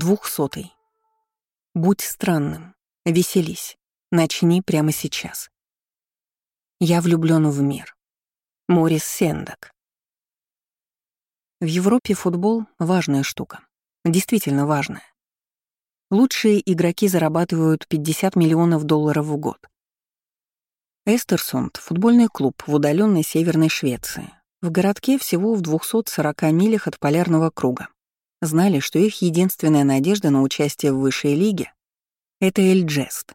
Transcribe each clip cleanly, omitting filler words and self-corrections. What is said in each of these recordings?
200. Будь странным, веселись, начни прямо сейчас. Я влюблён в мир. Морис Сендак. В Европе футбол — важная штука. Действительно важная. Лучшие игроки зарабатывают $50 миллионов в год. Эстерсунд — футбольный клуб в удалённой Северной Швеции, в городке всего в 240 милях от полярного круга. Знали, что их единственная надежда на участие в высшей лиге — это Эльджест.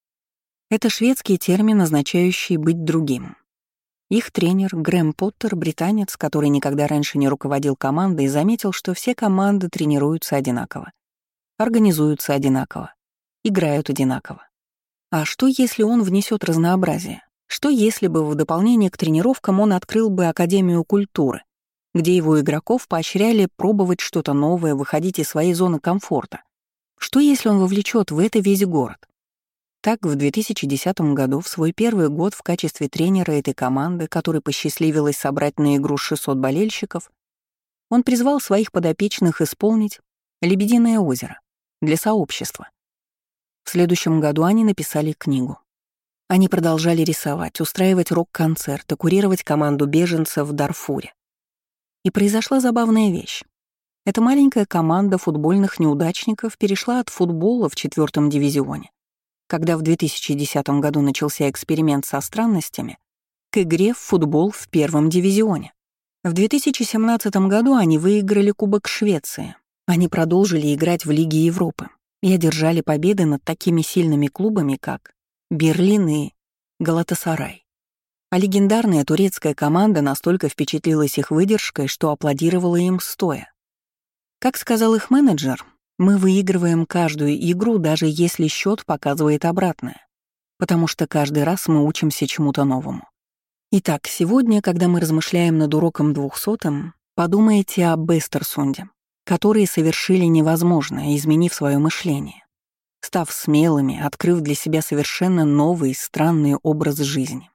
Это шведский термин, означающий «быть другим». Их тренер Грэм Поттер, британец, который никогда раньше не руководил командой, заметил, что все команды тренируются одинаково, организуются одинаково, играют одинаково. А что, если он внесет разнообразие? Что, если бы в дополнение к тренировкам он открыл бы Академию культуры, где его игроков поощряли пробовать что-то новое, выходить из своей зоны комфорта? Что, если он вовлечет в это весь город? Так, в 2010 году, в свой первый год в качестве тренера этой команды, которой посчастливилось собрать на игру 600 болельщиков, он призвал своих подопечных исполнить «Лебединое озеро» для сообщества. В следующем году они написали книгу. Они продолжали рисовать, устраивать рок-концерты, курировать команду беженцев в Дарфуре. И произошла забавная вещь. Эта маленькая команда футбольных неудачников перешла от футбола в 4-м дивизионе, когда в 2010 году начался эксперимент со странностями, к игре в футбол в 1-м дивизионе. В 2017 году они выиграли Кубок Швеции. Они продолжили играть в Лиге Европы и одержали победы над такими сильными клубами, как Берлин и Галатасарай. А легендарная турецкая команда настолько впечатлилась их выдержкой, что аплодировала им стоя. Как сказал их менеджер, мы выигрываем каждую игру, даже если счет показывает обратное, потому что каждый раз мы учимся чему-то новому. Итак, сегодня, когда мы размышляем над уроком 200-м, подумайте об Эстерсунде, которые совершили невозможное, изменив свое мышление, став смелыми, открыв для себя совершенно новый, странный образ жизни.